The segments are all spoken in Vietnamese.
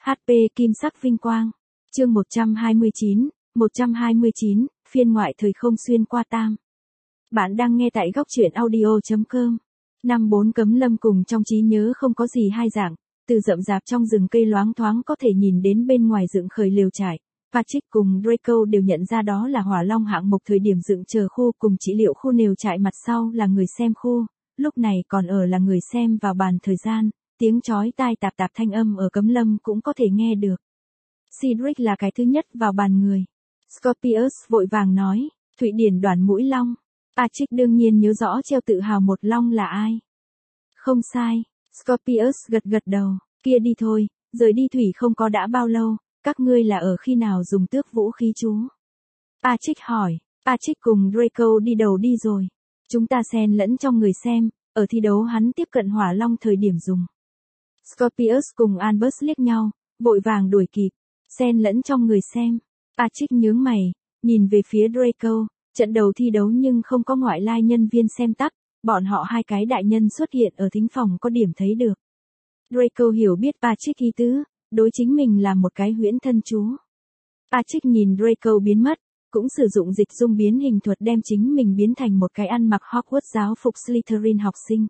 HP Kim sắc vinh quang. Chương 129, phiên ngoại thời không xuyên qua tam. Bạn đang nghe tại góc truyện audio.com. Năm 4 Cấm Lâm cùng trong trí nhớ không có gì hai dạng, từ rậm rạp trong rừng cây loáng thoáng có thể nhìn đến bên ngoài dựng khởi lều trại. Patrick cùng Draco đều nhận ra đó là hỏa long hạng mục thời điểm dựng chờ khu cùng trị liệu khu lều trại mặt sau là người xem khu, lúc này còn ở là người xem vào bàn thời gian, tiếng chói tai tạp tạp thanh âm ở Cấm Lâm cũng có thể nghe được. Cedric là cái thứ nhất vào bàn người. Scorpius vội vàng nói, Thụy Điển đoàn mũi long. Patrick đương nhiên nhớ rõ treo tự hào một long là ai. Không sai, Scorpius gật gật đầu, kia đi thôi, rời đi thủy không có đã bao lâu, các ngươi là ở khi nào dùng tước vũ khí chú? Patrick hỏi, Patrick cùng Draco đi đầu đi rồi. Chúng ta xen lẫn trong người xem, ở thi đấu hắn tiếp cận hỏa long thời điểm dùng. Scorpius cùng Albus liếc nhau, vội vàng đuổi kịp, xen lẫn trong người xem. Patrick nhướng mày, nhìn về phía Draco, trận đầu thi đấu nhưng không có ngoại lai nhân viên xem tắt, bọn họ hai cái đại nhân xuất hiện ở thính phòng có điểm thấy được. Draco hiểu biết Patrick ý tứ, đối chính mình là một cái huyễn thân chú. Patrick nhìn Draco biến mất, cũng sử dụng dịch dung biến hình thuật đem chính mình biến thành một cái ăn mặc Hogwarts giáo phục Slytherin học sinh.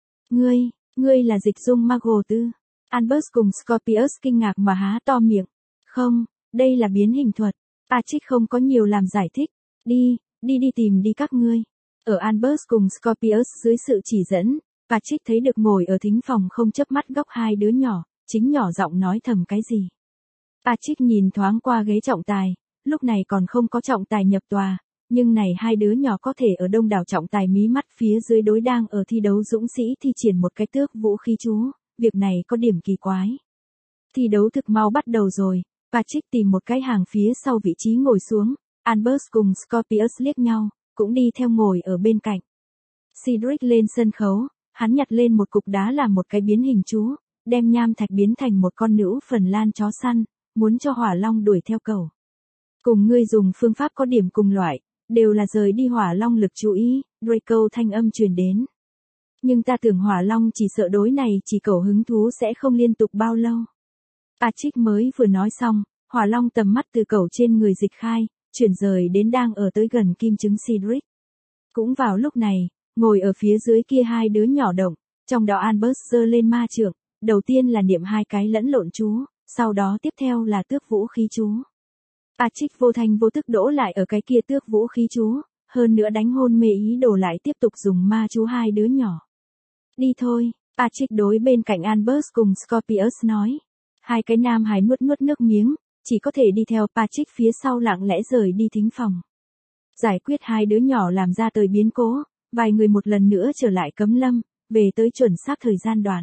Ngươi là dịch dung Muggle tư. Albus cùng Scorpius kinh ngạc mà há to miệng. Không, đây là biến hình thuật. Patrick không có nhiều làm giải thích. Đi tìm đi các ngươi. Ở Albus cùng Scorpius dưới sự chỉ dẫn, Patrick thấy được ngồi ở thính phòng không chớp mắt góc hai đứa nhỏ, chính nhỏ giọng nói thầm cái gì. Patrick nhìn thoáng qua ghế trọng tài, lúc này còn không có trọng tài nhập tòa, nhưng này hai đứa nhỏ có thể ở đông đảo trọng tài mí mắt phía dưới đối đang ở thi đấu dũng sĩ thi triển một cái tước vũ khí chú, việc này có điểm kỳ quái. Thi đấu thực mau bắt đầu rồi, Patrick tìm một cái hàng phía sau vị trí ngồi xuống, Albus cùng Scorpius liếc nhau, cũng đi theo ngồi ở bên cạnh. Cedric lên sân khấu, hắn nhặt lên một cục đá làm một cái biến hình chú, đem nham thạch biến thành một con nữ Phần Lan chó săn, muốn cho hỏa long đuổi theo cẩu. Cùng ngươi dùng phương pháp có điểm cùng loại, đều là rời đi hỏa long lực chú ý, Draco thanh âm truyền đến. Nhưng ta tưởng hỏa long chỉ sợ đối này chỉ cẩu hứng thú sẽ không liên tục bao lâu. Patrick mới vừa nói xong, hỏa long tầm mắt từ cẩu trên người dịch khai, chuyển rời đến đang ở tới gần kim trứng Cedric. Cũng vào lúc này, ngồi ở phía dưới kia hai đứa nhỏ động, trong đó Albus giơ lên ma trượng, đầu tiên là niệm hai cái lẫn lộn chú, sau đó tiếp theo là tước vũ khí chú. Patrick vô thanh vô tức đỗ lại ở cái kia tước vũ khí chú, hơn nữa đánh hôn mê ý đồ lại tiếp tục dùng ma chú hai đứa nhỏ. Đi thôi, Patrick đối bên cạnh Albus cùng Scorpius nói. Hai cái nam hài nuốt nước miếng, chỉ có thể đi theo Patrick phía sau lặng lẽ rời đi thính phòng. Giải quyết hai đứa nhỏ làm ra tới biến cố, vài người một lần nữa trở lại Cấm Lâm, về tới chuẩn xác thời gian đoạn.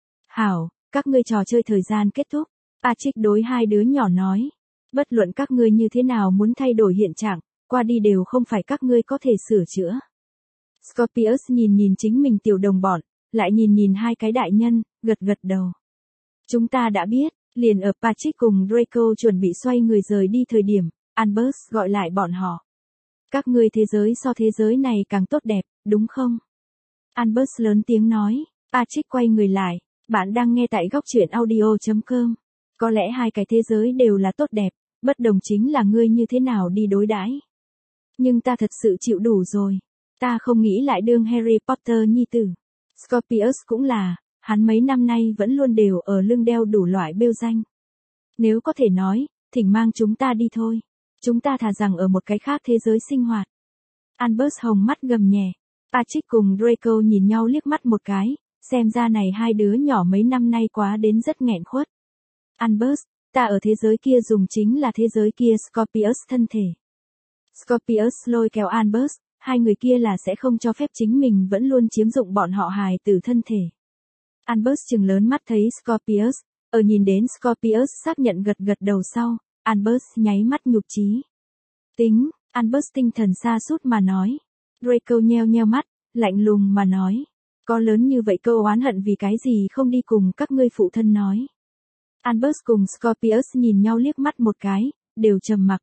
Hảo, các ngươi trò chơi thời gian kết thúc, Patrick đối hai đứa nhỏ nói. Bất luận các ngươi như thế nào muốn thay đổi hiện trạng, qua đi đều không phải các ngươi có thể sửa chữa. Scorpius nhìn chính mình tiểu đồng bọn, lại nhìn hai cái đại nhân, gật đầu. Chúng ta đã biết, liền ở Patrick cùng Draco chuẩn bị xoay người rời đi thời điểm, Albus gọi lại bọn họ. Các ngươi thế giới so thế giới này càng tốt đẹp, đúng không? Albus lớn tiếng nói, Patrick quay người lại, bạn đang nghe tại góc truyện audio.com. Có lẽ hai cái thế giới đều là tốt đẹp, bất đồng chính là ngươi như thế nào đi đối đãi. Nhưng ta thật sự chịu đủ rồi. Ta không nghĩ lại đương Harry Potter nhi tử. Scorpius cũng là, hắn mấy năm nay vẫn luôn đều ở lưng đeo đủ loại bêu danh. Nếu có thể nói, thỉnh mang chúng ta đi thôi. Chúng ta thà rằng ở một cái khác thế giới sinh hoạt. Albus hồng mắt gầm nhẹ. Patrick cùng Draco nhìn nhau liếc mắt một cái, xem ra này hai đứa nhỏ mấy năm nay quá đến rất nghẹn khuất. Albus, ta ở thế giới kia dùng chính là thế giới kia Scorpius thân thể. Scorpius lôi kéo Albus, hai người kia là sẽ không cho phép chính mình vẫn luôn chiếm dụng bọn họ hài tử thân thể. Albus trừng lớn mắt thấy Scorpius, ở nhìn đến Scorpius xác nhận gật đầu sau, Albus nháy mắt nhục chí. Albus tinh thần sa sút mà nói. Draco nheo mắt, lạnh lùng mà nói. Có lớn như vậy câu oán hận vì cái gì không đi cùng các ngươi phụ thân nói. Albus cùng Scorpius nhìn nhau liếc mắt một cái, đều trầm mặc.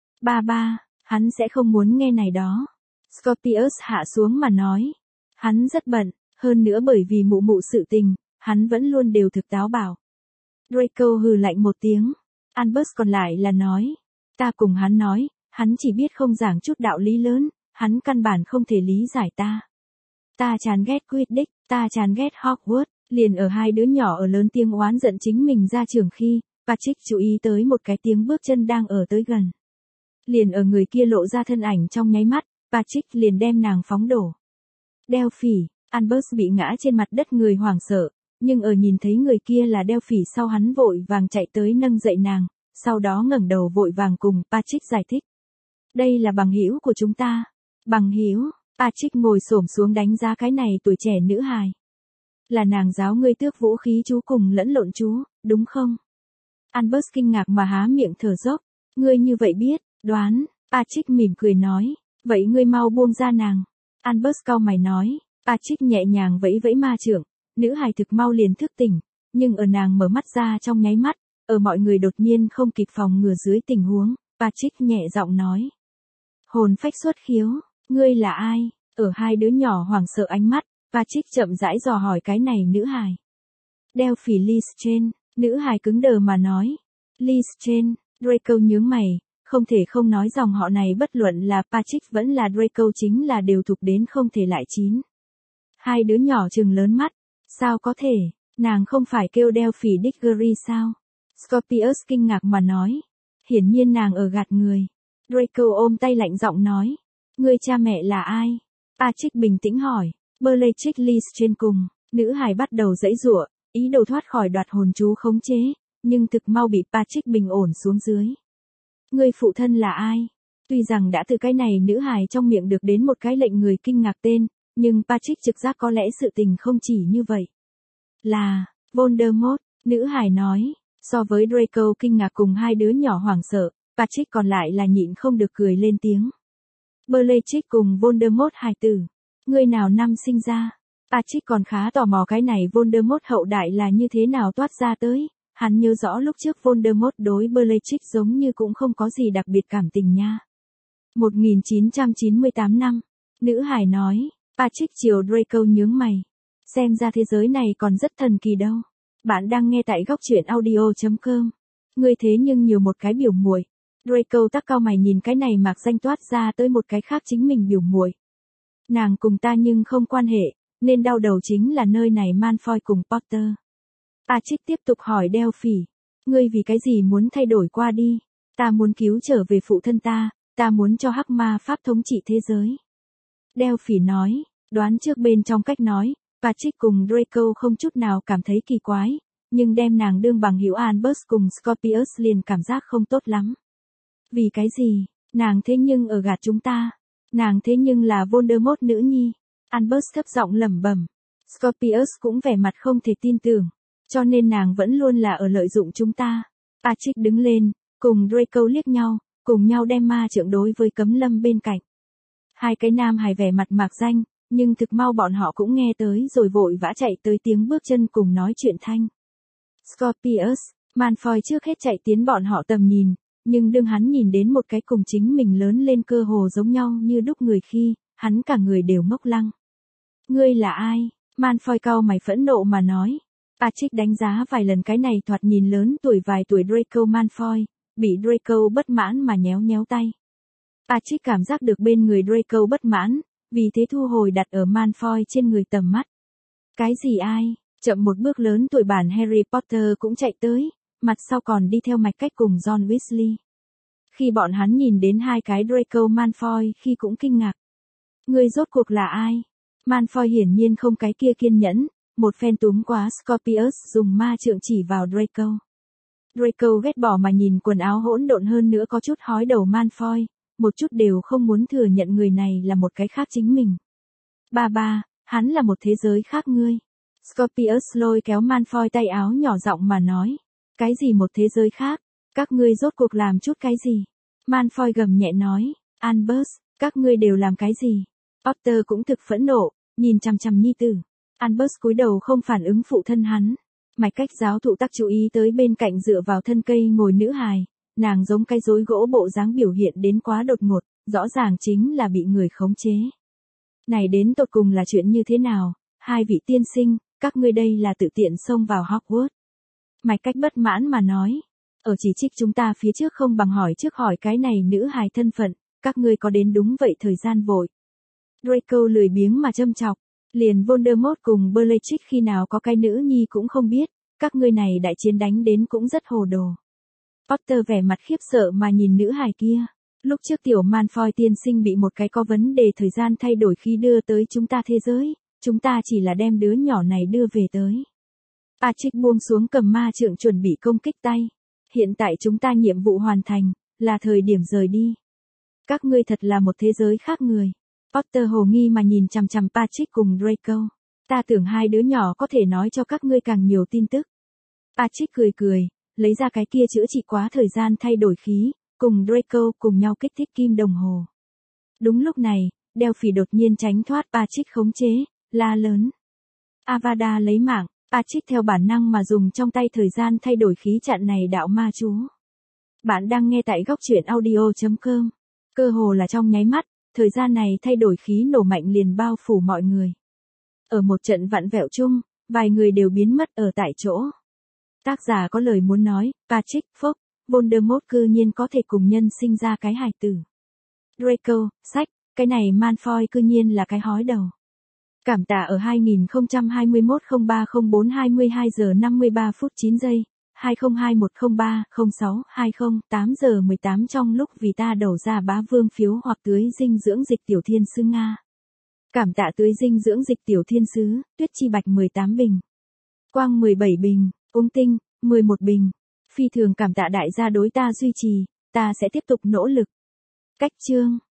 Ba, hắn sẽ không muốn nghe này đó. Scorpius hạ xuống mà nói. Hắn rất bận, hơn nữa bởi vì mụ sự tình, hắn vẫn luôn đều thực táo bảo. Draco hừ lạnh một tiếng. Albus còn lại là nói. Ta cùng hắn nói, hắn chỉ biết không giảng chút đạo lý lớn, hắn căn bản không thể lý giải ta. Ta chán ghét Quidditch, ta chán ghét Hogwarts, liền ở hai đứa nhỏ ở lớn tiếng oán giận chính mình ra trường khi, Patrick chú ý tới một cái tiếng bước chân đang ở tới gần. Liền ở người kia lộ ra thân ảnh trong nháy mắt, Patrick liền đem nàng phóng đổ. Delphi, Albus bị ngã trên mặt đất người hoảng sợ, nhưng ở nhìn thấy người kia là Delphi sau hắn vội vàng chạy tới nâng dậy nàng, sau đó ngẩng đầu vội vàng cùng Patrick giải thích. Đây là bằng hữu của chúng ta. Bằng hữu, Patrick ngồi xổm xuống đánh giá cái này tuổi trẻ nữ hài. Là nàng giáo ngươi tước vũ khí chú cùng lẫn lộn chú, đúng không? Albus kinh ngạc mà há miệng thở dốc. Ngươi như vậy biết, đoán, Patrick mỉm cười nói. Vậy ngươi mau buông ra nàng. Albus cau mày nói. Patrick nhẹ nhàng vẫy vẫy ma trượng. Nữ hài thực mau liền thức tỉnh, nhưng ở nàng mở mắt ra trong nháy mắt, ở mọi người đột nhiên không kịp phòng ngừa dưới tình huống, Patrick nhẹ giọng nói. Hồn phách xuất khiếu, ngươi là ai? Ở hai đứa nhỏ hoảng sợ ánh mắt, Patrick chậm rãi dò hỏi cái này nữ hài. Delphi Lestrange, nữ hài cứng đờ mà nói. Lestrange, Draco nhướng mày, không thể không nói dòng họ này bất luận là Patrick vẫn là Draco chính là đều thuộc đến không thể lại chín. Hai đứa nhỏ trừng lớn mắt. Sao có thể, nàng không phải kêu Delphi Diggory sao? Scorpius kinh ngạc mà nói. Hiển nhiên nàng ở gạt người. Draco ôm tay lạnh giọng nói. Ngươi cha mẹ là ai? Patrick bình tĩnh hỏi. Bellatrix Lestrange cùng, nữ hài bắt đầu giãy giụa, ý đồ thoát khỏi đoạt hồn chú khống chế, nhưng thực mau bị Patrick bình ổn xuống dưới. Ngươi phụ thân là ai? Tuy rằng đã từ cái này nữ hài trong miệng được đến một cái lệnh người kinh ngạc tên, nhưng Patrick trực giác có lẽ sự tình không chỉ như vậy. Là, Voldemort, nữ hài nói, so với Draco kinh ngạc cùng hai đứa nhỏ hoảng sợ, Patrick còn lại là nhịn không được cười lên tiếng. Bellatrix cùng Voldemort hài tử, người nào năm sinh ra? Patrick còn khá tò mò cái này Voldemort hậu đại là như thế nào toát ra tới, hắn nhớ rõ lúc trước Voldemort đối Bellatrix giống như cũng không có gì đặc biệt cảm tình nha. 1998 năm, nữ hài nói. Patrick chiều Draco nhướng mày. Xem ra thế giới này còn rất thần kỳ đâu. Bạn đang nghe tại góc truyện audio.com. Ngươi thế nhưng nhiều một cái biểu muội. Draco tắc cau mày nhìn cái này mạc danh toát ra tới một cái khác chính mình biểu muội. Nàng cùng ta nhưng không quan hệ, nên đau đầu chính là nơi này Malfoy cùng Potter. Patrick tiếp tục hỏi Delphi. Ngươi vì cái gì muốn thay đổi qua đi? Ta muốn cứu trở về phụ thân ta muốn cho hắc ma pháp thống trị thế giới. Delphi nói, đoán trước bên trong cách nói, Patrick cùng Draco không chút nào cảm thấy kỳ quái, nhưng đem nàng đương bằng hữu Albus cùng Scorpius liền cảm giác không tốt lắm. Vì cái gì, nàng thế nhưng ở gạt chúng ta, nàng thế nhưng là Voldemort nữ nhi, Albus thấp giọng lẩm bẩm, Scorpius cũng vẻ mặt không thể tin tưởng, cho nên nàng vẫn luôn là ở lợi dụng chúng ta. Patrick đứng lên, cùng Draco liếc nhau, cùng nhau đem ma trượng đối với Cấm Lâm bên cạnh. Hai cái nam hài vẻ mặt mạc danh, nhưng thực mau bọn họ cũng nghe tới rồi vội vã chạy tới tiếng bước chân cùng nói chuyện thanh. Scorpius, Malfoy trước hết chạy tiến bọn họ tầm nhìn, nhưng đương hắn nhìn đến một cái cùng chính mình lớn lên cơ hồ giống nhau như đúc người khi, hắn cả người đều ngốc lăng. Ngươi là ai? Malfoy cau mày phẫn nộ mà nói. Patrick đánh giá vài lần cái này thoạt nhìn lớn tuổi vài tuổi Draco Malfoy, bị Draco bất mãn mà nhéo nhéo tay. Patrick cảm giác được bên người Draco bất mãn, vì thế thu hồi đặt ở Malfoy trên người tầm mắt. Cái gì ai? Chậm một bước lớn tuổi bản Harry Potter cũng chạy tới, mặt sau còn đi theo mạch cách cùng John Weasley. Khi bọn hắn nhìn đến hai cái Draco Malfoy khi cũng kinh ngạc. Người rốt cuộc là ai? Malfoy hiển nhiên không cái kia kiên nhẫn, một phen túm quá Scorpius dùng ma trượng chỉ vào Draco. Draco ghét bỏ mà nhìn quần áo hỗn độn hơn nữa có chút hói đầu Malfoy, một chút đều không muốn thừa nhận người này là một cái khác chính mình. Ba, hắn là một thế giới khác ngươi. Scorpius lôi kéo Malfoy tay áo nhỏ giọng mà nói. Cái gì một thế giới khác? Các ngươi rốt cuộc làm chút cái gì? Malfoy gầm nhẹ nói. Albus, các ngươi đều làm cái gì? Potter cũng thực phẫn nộ, nhìn chằm chằm nhi tử. Albus cúi đầu không phản ứng phụ thân hắn. Mạch cách giáo thụ tắc chú ý tới bên cạnh dựa vào thân cây ngồi nữ hài. Nàng giống cái rối gỗ bộ dáng biểu hiện đến quá đột ngột, rõ ràng chính là bị người khống chế. Này đến tột cùng là chuyện như thế nào? Hai vị tiên sinh, các ngươi đây là tự tiện xông vào Hogwarts. Mike cách bất mãn mà nói. Ở chỉ trích chúng ta phía trước không bằng hỏi trước hỏi cái này nữ hài thân phận, các ngươi có đến đúng vậy thời gian vội. Draco lười biếng mà châm chọc. Liền Voldemort cùng Bellatrix khi nào có cái nữ nhi cũng không biết, các ngươi này đại chiến đánh đến cũng rất hồ đồ. Potter vẻ mặt khiếp sợ mà nhìn nữ hài kia. Lúc trước tiểu Malfoy tiên sinh bị một cái có vấn đề thời gian thay đổi khi đưa tới chúng ta thế giới, chúng ta chỉ là đem đứa nhỏ này đưa về tới. Patrick buông xuống cầm ma trượng chuẩn bị công kích tay. Hiện tại chúng ta nhiệm vụ hoàn thành, là thời điểm rời đi. Các ngươi thật là một thế giới khác người. Potter hồ nghi mà nhìn chằm chằm Patrick cùng Draco. Ta tưởng hai đứa nhỏ có thể nói cho các ngươi càng nhiều tin tức. Patrick cười cười, lấy ra cái kia chữa trị quá thời gian thay đổi khí, cùng Draco cùng nhau kích thích kim đồng hồ. Đúng lúc này, Delphi đột nhiên tránh thoát Patrick khống chế, la lớn. Avada lấy mạng, Patrick theo bản năng mà dùng trong tay thời gian thay đổi khí chặn này đạo ma chú. Bạn đang nghe tại góc truyện audio.com. Cơ hồ là trong nháy mắt, thời gian này thay đổi khí nổ mạnh liền bao phủ mọi người. Ở một trận vặn vẹo chung, vài người đều biến mất ở tại chỗ. Tác giả có lời muốn nói, Patrick, Fox, Voldemort cư nhiên có thể cùng nhân sinh ra cái hài tử. Draco, sách, cái này Malfoy cư nhiên là cái hói đầu. Cảm tạ ở 2021-03-04-22 giờ 53 phút 9 giây, 2021-03-06-20, 8 giờ 18 trong lúc vì ta đầu ra bá vương phiếu hoặc tưới dinh dưỡng dịch tiểu thiên sứ Nga. Cảm tạ tưới dinh dưỡng dịch tiểu thiên sứ, Tuyết Chi Bạch 18 bình. Quang 17 bình, Ung Tinh, 11 bình. Phi thường cảm tạ đại gia đối ta duy trì, ta sẽ tiếp tục nỗ lực. Cách chương.